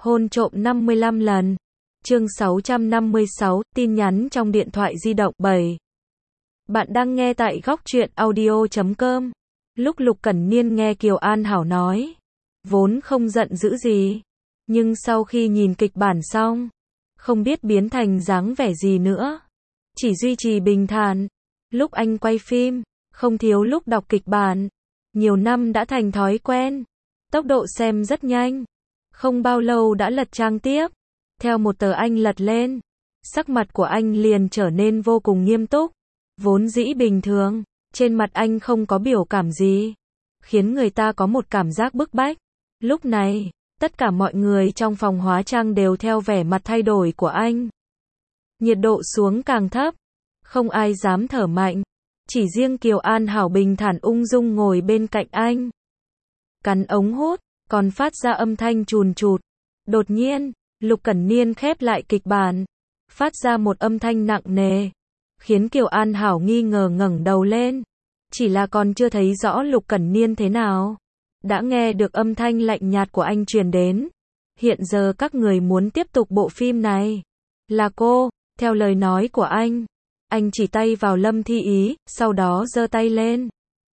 Hôn trộm 55 lần. Chương 656, tin nhắn trong điện thoại di động 7. Bạn đang nghe tại góc truyện audio.com. Lúc Lục Cẩn Niên nghe Kiều An Hảo nói, vốn không giận dữ gì, nhưng sau khi nhìn kịch bản xong, không biết biến thành dáng vẻ gì nữa. Chỉ duy trì bình thản. Lúc anh quay phim, không thiếu lúc đọc kịch bản. Nhiều năm đã thành thói quen. Tốc độ xem rất nhanh. Không bao lâu đã lật trang tiếp. Theo một tờ anh lật lên, sắc mặt của anh liền trở nên vô cùng nghiêm túc. Vốn dĩ bình thường, trên mặt anh không có biểu cảm gì, khiến người ta có một cảm giác bức bách. Lúc này, tất cả mọi người trong phòng hóa trang đều theo vẻ mặt thay đổi của anh. Nhiệt độ xuống càng thấp, không ai dám thở mạnh. Chỉ riêng Kiều An Hảo bình thản ung dung ngồi bên cạnh anh. Cắn ống hút, còn phát ra âm thanh chùn chụt. Đột nhiên, Lục Cẩn Niên khép lại kịch bản, phát ra một âm thanh nặng nề, khiến Kiều An Hảo nghi ngờ ngẩng đầu lên. Chỉ là còn chưa thấy rõ Lục Cẩn Niên thế nào, đã nghe được âm thanh lạnh nhạt của anh truyền đến. Hiện giờ các người muốn tiếp tục bộ phim này. Là cô, theo lời nói của anh chỉ tay vào Lâm Thi Ý, sau đó giơ tay lên.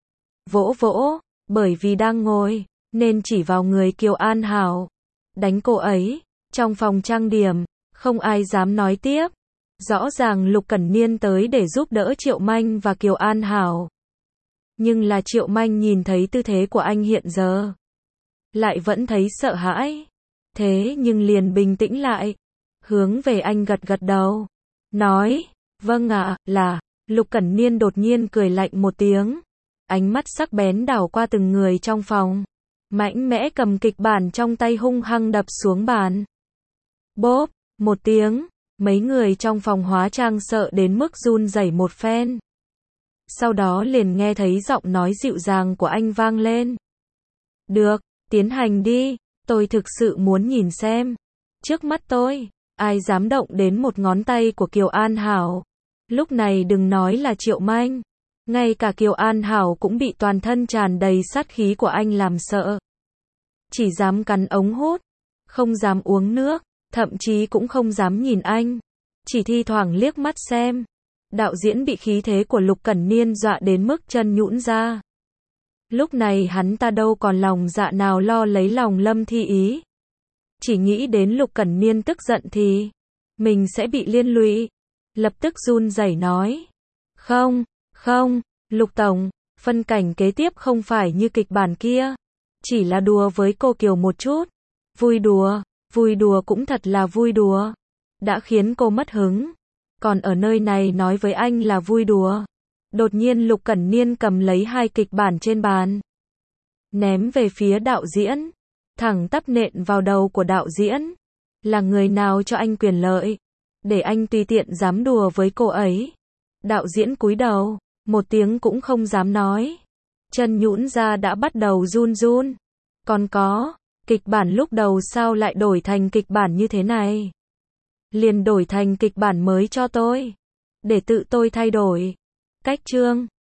Vỗ vỗ, bởi vì đang ngồi, nên chỉ vào người Kiều An Hảo. Đánh cô ấy. Trong phòng trang điểm, không ai dám nói tiếp. Rõ ràng Lục Cẩn Niên tới để giúp đỡ Triệu Manh và Kiều An Hảo. Nhưng là Triệu Manh nhìn thấy tư thế của anh hiện giờ, lại vẫn thấy sợ hãi. Thế nhưng liền bình tĩnh lại, hướng về anh gật gật đầu, nói, vâng ạ, là. Lục Cẩn Niên đột nhiên cười lạnh một tiếng, ánh mắt sắc bén đảo qua từng người trong phòng, mạnh mẽ cầm kịch bản trong tay hung hăng đập xuống bàn. Bốp, một tiếng, mấy người trong phòng hóa trang sợ đến mức run rẩy một phen. Sau đó liền nghe thấy giọng nói dịu dàng của anh vang lên. Được, tiến hành đi, tôi thực sự muốn nhìn xem. Trước mắt tôi, ai dám động đến một ngón tay của Kiều An Hảo. Lúc này đừng nói là Triệu Manh, ngay cả Kiều An Hảo cũng bị toàn thân tràn đầy sát khí của anh làm sợ. Chỉ dám cắn ống hút, không dám uống nước, thậm chí cũng không dám nhìn anh, chỉ thi thoảng liếc mắt xem. Đạo diễn bị khí thế của Lục Cẩn Niên dọa đến mức chân nhũn ra. Lúc này hắn ta đâu còn lòng dạ nào lo lấy lòng Lâm Thi Ý. Chỉ nghĩ đến Lục Cẩn Niên tức giận thì mình sẽ bị liên lụy. Lập tức run rẩy nói. Không, Lục Tổng, phân cảnh kế tiếp không phải như kịch bản kia. Chỉ là đùa với cô Kiều một chút. Vui đùa cũng thật là vui đùa. Đã khiến cô mất hứng. Còn ở nơi này nói với anh là vui đùa. Đột nhiên Lục Cẩn Niên cầm lấy hai kịch bản trên bàn, ném về phía đạo diễn, thẳng tắp nện vào đầu của đạo diễn. Là người nào cho anh quyền lợi, để anh tùy tiện dám đùa với cô ấy? Đạo diễn cúi đầu, một tiếng cũng không dám nói. Chân nhũn ra đã bắt đầu run run. Còn có, kịch bản lúc đầu sao lại đổi thành kịch bản như thế này? Liền đổi thành kịch bản mới cho tôi, để tự tôi thay đổi. Cách chương